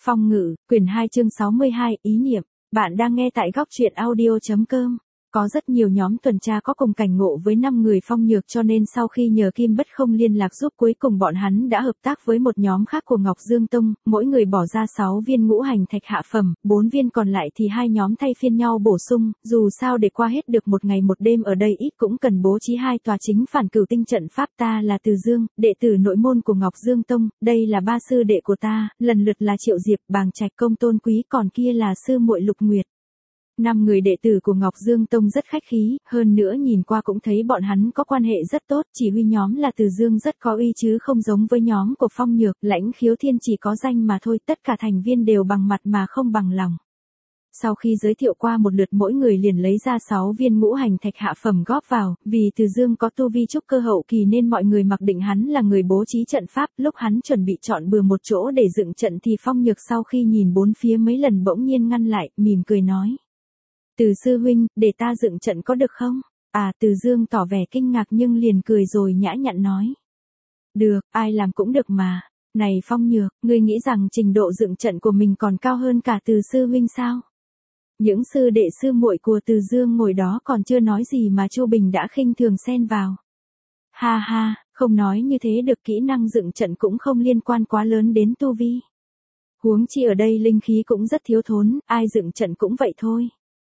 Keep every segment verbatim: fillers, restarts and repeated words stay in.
Phong ngữ, quyển hai chương sáu mươi hai, ý niệm. Bạn đang nghe tại góc truyện audio chấm com. Có rất nhiều nhóm tuần tra có cùng cảnh ngộ với năm người Phong Nhược, cho nên sau khi nhờ Kim Bất Không liên lạc giúp, cuối cùng bọn hắn đã hợp tác với một nhóm khác của Ngọc Dương Tông, mỗi người bỏ ra sáu viên ngũ hành thạch hạ phẩm, bốn viên còn lại thì hai nhóm thay phiên nhau bổ sung, dù sao để qua hết được một ngày một đêm ở đây ít cũng cần bố trí hai tòa chính phản cửu tinh trận pháp. Ta là Từ Dương, đệ tử nội môn của Ngọc Dương Tông, đây là ba sư đệ của ta, lần lượt là Triệu Diệp, Bàng Trạch, Công Tôn Quý, còn kia là sư muội Lục Nguyệt. Năm người đệ tử của Ngọc Dương Tông rất khách khí, hơn nữa nhìn qua cũng thấy bọn hắn có quan hệ rất tốt, chỉ huy nhóm là Từ Dương rất có uy chứ không giống với nhóm của Phong Nhược, Lãnh Khiếu Thiên chỉ có danh mà thôi, tất cả thành viên đều bằng mặt mà không bằng lòng. Sau khi giới thiệu qua một lượt, mỗi người liền lấy ra sáu viên ngũ hành thạch hạ phẩm góp vào, vì Từ Dương có tu vi trúc cơ hậu kỳ nên mọi người mặc định hắn là người bố trí trận pháp. Lúc hắn chuẩn bị chọn bừa một chỗ để dựng trận thì Phong Nhược sau khi nhìn bốn phía mấy lần bỗng nhiên ngăn lại, mỉm cười nói: Từ sư huynh, để ta dựng trận có được không? À, Từ Dương tỏ vẻ kinh ngạc nhưng liền cười rồi nhã nhặn nói: Được, ai làm cũng được mà. Này Phong Nhược, ngươi nghĩ rằng trình độ dựng trận của mình còn cao hơn cả Từ sư huynh sao? Những sư đệ sư muội của Từ Dương ngồi đó còn chưa nói gì mà Chu Bình đã khinh thường xen vào. Ha ha, không nói như thế được, kỹ năng dựng trận cũng không liên quan quá lớn đến tu vi. Huống chi ở đây linh khí cũng rất thiếu thốn, ai dựng trận cũng vậy thôi.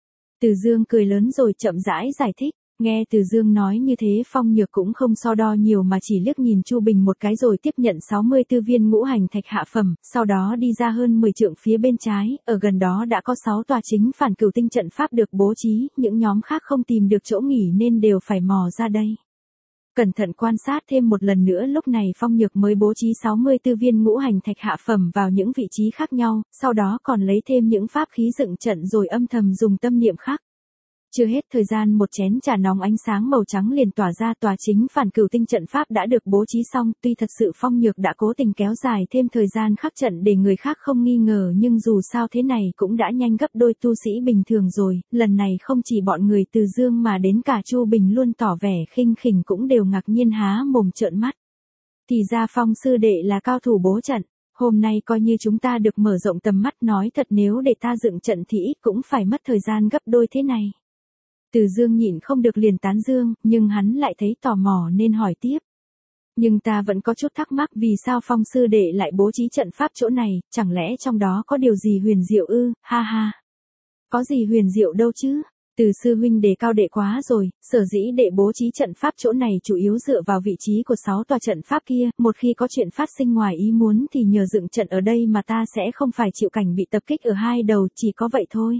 Từ Dương cười lớn rồi chậm rãi giải thích. Nghe Từ Dương nói như thế, Phong Nhược cũng không so đo nhiều mà chỉ liếc nhìn Chu Bình một cái rồi tiếp nhận sáu mươi tư viên ngũ hành thạch hạ phẩm, sau đó đi ra hơn mười trượng phía bên trái, ở gần đó đã có sáu tòa chính phản cửu tinh trận pháp được bố trí, những nhóm khác không tìm được chỗ nghỉ nên đều phải mò ra đây. Cẩn thận quan sát thêm một lần nữa, lúc này Phong Nhược mới bố trí sáu mươi tư viên ngũ hành thạch hạ phẩm vào những vị trí khác nhau, sau đó còn lấy thêm những pháp khí dựng trận rồi âm thầm dùng tâm niệm khác. Chưa hết thời gian, một chén trà nóng ánh sáng màu trắng liền tỏa ra, tòa chính phản cửu tinh trận pháp đã được bố trí xong. Tuy thật sự Phong Nhược đã cố tình kéo dài thêm thời gian khắc trận để người khác không nghi ngờ, nhưng dù sao thế này cũng đã nhanh gấp đôi tu sĩ bình thường rồi. Lần này không chỉ bọn người Từ Dương mà đến cả Chu Bình luôn tỏ vẻ khinh khỉnh cũng đều ngạc nhiên há mồm trợn mắt. Thì ra Phong sư đệ là cao thủ bố trận. Hôm nay coi như chúng ta được mở rộng tầm mắt, nói thật nếu để ta dựng trận thì ít cũng phải mất thời gian gấp đôi thế này. Từ Dương nhịn không được liền tán dương, nhưng hắn lại thấy tò mò nên hỏi tiếp. Nhưng ta vẫn có chút thắc mắc, vì sao Phong sư đệ lại bố trí trận pháp chỗ này, chẳng lẽ trong đó có điều gì huyền diệu ư? Ha ha. Có gì huyền diệu đâu chứ? Từ sư huynh đề cao đệ quá rồi, sở dĩ đệ bố trí trận pháp chỗ này chủ yếu dựa vào vị trí của sáu tòa trận pháp kia, một khi có chuyện phát sinh ngoài ý muốn thì nhờ dựng trận ở đây mà ta sẽ không phải chịu cảnh bị tập kích ở hai đầu, chỉ có vậy thôi.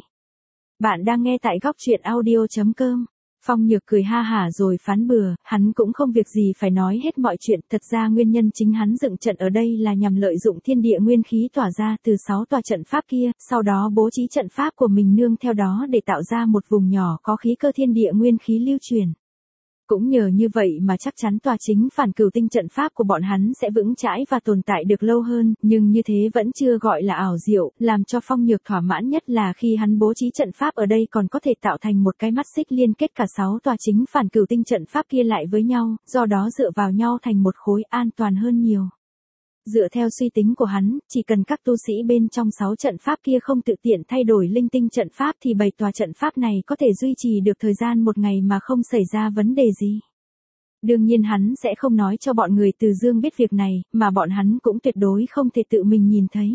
Bạn đang nghe tại góc truyện audio chấm com. Phong Nhược cười ha hả rồi phán bừa, hắn cũng không việc gì phải nói hết mọi chuyện, thật ra nguyên nhân chính hắn dựng trận ở đây là nhằm lợi dụng thiên địa nguyên khí tỏa ra từ sáu tòa trận pháp kia, sau đó bố trí trận pháp của mình nương theo đó để tạo ra một vùng nhỏ có khí cơ thiên địa nguyên khí lưu truyền. Cũng nhờ như vậy mà chắc chắn tòa chính phản cửu tinh trận pháp của bọn hắn sẽ vững chãi và tồn tại được lâu hơn, nhưng như thế vẫn chưa gọi là ảo diệu, làm cho Phong Nhược thỏa mãn nhất là khi hắn bố trí trận pháp ở đây còn có thể tạo thành một cái mắt xích liên kết cả sáu tòa chính phản cửu tinh trận pháp kia lại với nhau, do đó dựa vào nhau thành một khối, an toàn hơn nhiều. Dựa theo suy tính của hắn, chỉ cần các tu sĩ bên trong sáu trận pháp kia không tự tiện thay đổi linh tinh trận pháp thì bảy tòa trận pháp này có thể duy trì được thời gian một ngày mà không xảy ra vấn đề gì. Đương nhiên hắn sẽ không nói cho bọn người Từ Dương biết việc này, mà bọn hắn cũng tuyệt đối không thể tự mình nhìn thấy.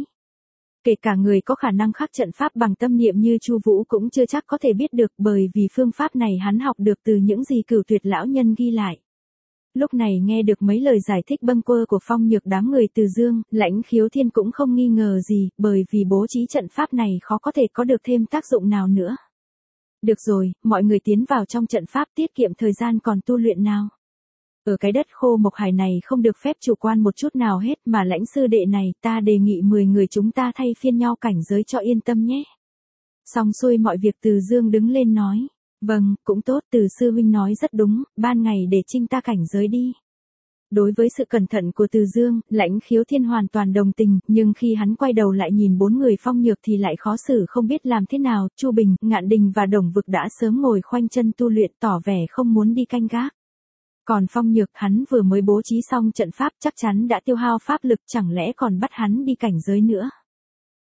Kể cả người có khả năng khắc trận pháp bằng tâm niệm như Chu Vũ cũng chưa chắc có thể biết được, bởi vì phương pháp này hắn học được từ những gì Cửu Tuyệt lão nhân ghi lại. Lúc này nghe được mấy lời giải thích bâng quơ của Phong Nhược, đám người Từ Dương, Lãnh Khiếu Thiên cũng không nghi ngờ gì, bởi vì bố trí trận pháp này khó có thể có được thêm tác dụng nào nữa. Được rồi, mọi người tiến vào trong trận pháp, tiết kiệm thời gian còn tu luyện nào. Ở cái đất khô mộc hải này không được phép chủ quan một chút nào hết, mà Lãnh sư đệ này, ta đề nghị mười người chúng ta thay phiên nhau cảnh giới cho yên tâm nhé. Xong xuôi mọi việc, Từ Dương đứng lên nói. Vâng, cũng tốt, Từ sư huynh nói rất đúng, ban ngày để trinh ta cảnh giới đi. Đối với sự cẩn thận của Từ Dương, Lãnh Khiếu Thiên hoàn toàn đồng tình, nhưng khi hắn quay đầu lại nhìn bốn người Phong Nhược thì lại khó xử không biết làm thế nào. Chu Bình, Ngạn Đình và Đồng Vực đã sớm ngồi khoanh chân tu luyện, tỏ vẻ không muốn đi canh gác. Còn Phong Nhược, hắn vừa mới bố trí xong trận pháp, chắc chắn đã tiêu hao pháp lực, chẳng lẽ còn bắt hắn đi cảnh giới nữa.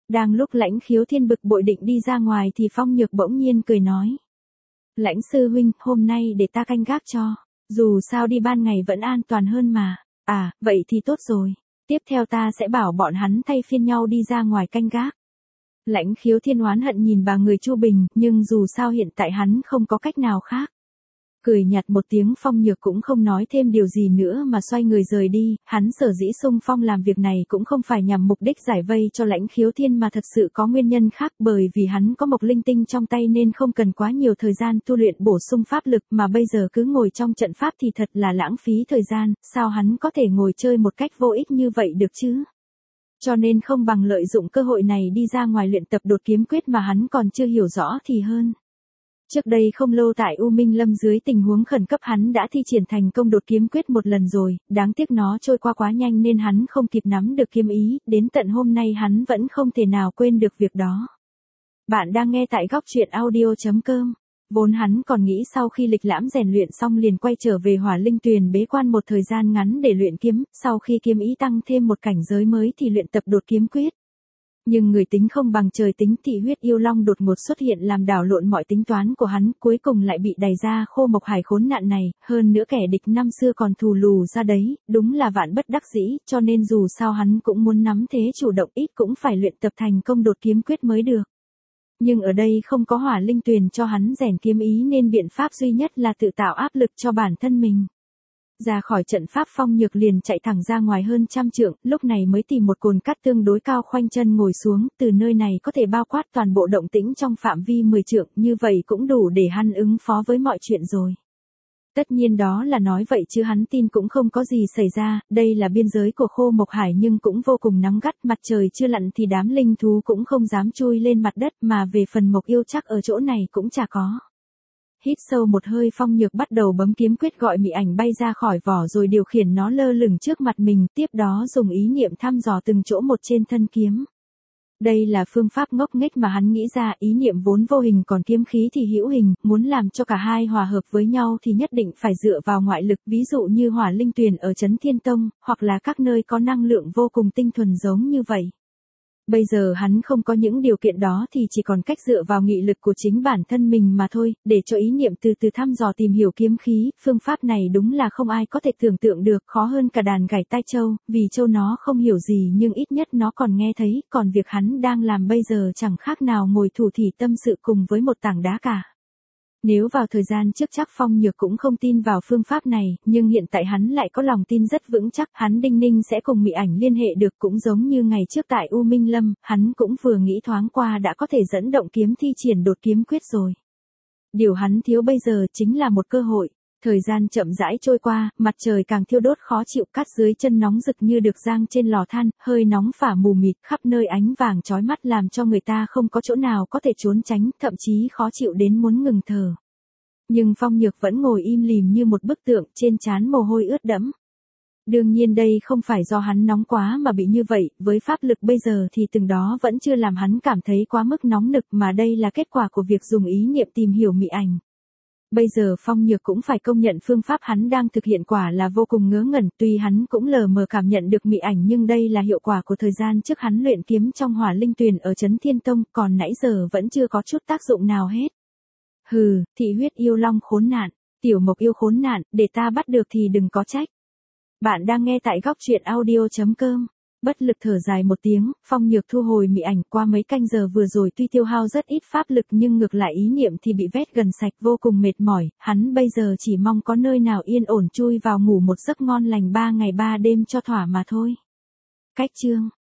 Đang lúc Lãnh Khiếu Thiên bực bội định đi ra ngoài thì Phong Nhược bỗng nhiên cười nói. Lãnh sư huynh, hôm nay để ta canh gác cho. Dù sao đi ban ngày vẫn an toàn hơn mà. À, vậy thì tốt rồi. Tiếp theo ta sẽ bảo bọn hắn thay phiên nhau đi ra ngoài canh gác. Lãnh Khiếu Thiên oán hận nhìn bà người Chu Bình, nhưng dù sao hiện tại hắn không có cách nào khác. Cười nhạt một tiếng, Phong Nhược cũng không nói thêm điều gì nữa mà xoay người rời đi. Hắn sở dĩ xung phong làm việc này cũng không phải nhằm mục đích giải vây cho Lãnh Khiếu Thiên mà thật sự có nguyên nhân khác, bởi vì hắn có Mộc Linh Tinh trong tay nên không cần quá nhiều thời gian tu luyện bổ sung pháp lực, mà bây giờ cứ ngồi trong trận pháp thì thật là lãng phí thời gian, sao hắn có thể ngồi chơi một cách vô ích như vậy được chứ? Cho nên không bằng lợi dụng cơ hội này đi ra ngoài luyện tập đột kiếm quyết mà hắn còn chưa hiểu rõ thì hơn. Trước đây không lâu tại U Minh Lâm dưới tình huống khẩn cấp hắn đã thi triển thành công đột kiếm quyết một lần rồi, đáng tiếc nó trôi qua quá nhanh nên hắn không kịp nắm được kiếm ý, đến tận hôm nay hắn vẫn không thể nào quên được việc đó. Bạn đang nghe tại góc truyện audio chấm com. Vốn hắn còn nghĩ sau khi lịch lãm rèn luyện xong liền quay trở về Hỏa Linh Tuyền bế quan một thời gian ngắn để luyện kiếm, sau khi kiếm ý tăng thêm một cảnh giới mới thì luyện tập đột kiếm quyết. Nhưng người tính không bằng trời tính, Thị Huyết Yêu Long đột ngột xuất hiện làm đảo lộn mọi tính toán của hắn, cuối cùng lại bị đày ra Khô Mộc Hải khốn nạn này, hơn nữa kẻ địch năm xưa còn thù lù ra đấy, đúng là vạn bất đắc dĩ, cho nên dù sao hắn cũng muốn nắm thế chủ động, ít cũng phải luyện tập thành công đột kiếm quyết mới được. Nhưng ở đây không có Hỏa Linh Tuyền cho hắn rèn kiếm ý nên biện pháp duy nhất là tự tạo áp lực cho bản thân mình. Ra khỏi trận pháp, Phong Nhược liền chạy thẳng ra ngoài hơn trăm trượng, lúc này mới tìm một cồn cát tương đối cao khoanh chân ngồi xuống, từ nơi này có thể bao quát toàn bộ động tĩnh trong phạm vi mười trượng, như vậy cũng đủ để hắn ứng phó với mọi chuyện rồi. Tất nhiên đó là nói vậy chứ hắn tin cũng không có gì xảy ra, đây là biên giới của Khô Mộc Hải nhưng cũng vô cùng nóng gắt, mặt trời chưa lặn thì đám linh thú cũng không dám chui lên mặt đất, mà về phần Mộc Yêu chắc ở chỗ này cũng chả có. Hít sâu một hơi, Phong Nhược bắt đầu bấm kiếm quyết gọi mị ảnh bay ra khỏi vỏ rồi điều khiển nó lơ lửng trước mặt mình, tiếp đó dùng ý niệm thăm dò từng chỗ một trên thân kiếm. Đây là phương pháp ngốc nghếch mà hắn nghĩ ra, ý niệm vốn vô hình còn kiếm khí thì hữu hình, muốn làm cho cả hai hòa hợp với nhau thì nhất định phải dựa vào ngoại lực, ví dụ như Hỏa Linh Tuyền ở Trấn Thiên Tông, hoặc là các nơi có năng lượng vô cùng tinh thuần giống như vậy. Bây giờ hắn không có những điều kiện đó thì chỉ còn cách dựa vào nghị lực của chính bản thân mình mà thôi, để cho ý niệm từ từ thăm dò tìm hiểu kiếm khí, phương pháp này đúng là không ai có thể tưởng tượng được, khó hơn cả đàn gảy tai trâu, vì trâu nó không hiểu gì nhưng ít nhất nó còn nghe thấy, còn việc hắn đang làm bây giờ chẳng khác nào ngồi thủ thỉ tâm sự cùng với một tảng đá cả. Nếu vào thời gian trước chắc Phong Nhược cũng không tin vào phương pháp này, nhưng hiện tại hắn lại có lòng tin rất vững chắc hắn đinh ninh sẽ cùng mị ảnh liên hệ được, cũng giống như ngày trước tại U Minh Lâm, hắn cũng vừa nghĩ thoáng qua đã có thể dẫn động kiếm thi triển đột kiếm quyết rồi. Điều hắn thiếu bây giờ chính là một cơ hội. Thời gian chậm rãi trôi qua, mặt trời càng thiêu đốt khó chịu, cát dưới chân nóng rực như được rang trên lò than, hơi nóng phả mù mịt, khắp nơi ánh vàng chói mắt làm cho người ta không có chỗ nào có thể trốn tránh, thậm chí khó chịu đến muốn ngừng thở. Nhưng Phong Nhược vẫn ngồi im lìm như một bức tượng, trên trán mồ hôi ướt đẫm. Đương nhiên đây không phải do hắn nóng quá mà bị như vậy, với pháp lực bây giờ thì từng đó vẫn chưa làm hắn cảm thấy quá mức nóng nực, mà đây là kết quả của việc dùng ý niệm tìm hiểu mị ảnh. Bây giờ Phong Nhược cũng phải công nhận phương pháp hắn đang thực hiện quả là vô cùng ngớ ngẩn, tuy hắn cũng lờ mờ cảm nhận được mị ảnh nhưng đây là hiệu quả của thời gian trước hắn luyện kiếm trong Hỏa Linh Tuyền ở Trấn Thiên Tông, còn nãy giờ vẫn chưa có chút tác dụng nào hết. Hừ, Thị Huyết Yêu Long khốn nạn, Tiểu Mộc Yêu khốn nạn, để ta bắt được thì đừng có trách. Bạn đang nghe tại góc truyện audio chấm com. Bất lực thở dài một tiếng, Phong Nhược thu hồi mị ảnh, qua mấy canh giờ vừa rồi tuy tiêu hao rất ít pháp lực nhưng ngược lại ý niệm thì bị vét gần sạch, vô cùng mệt mỏi, hắn bây giờ chỉ mong có nơi nào yên ổn chui vào ngủ một giấc ngon lành ba ngày ba đêm cho thỏa mà thôi. Cách chương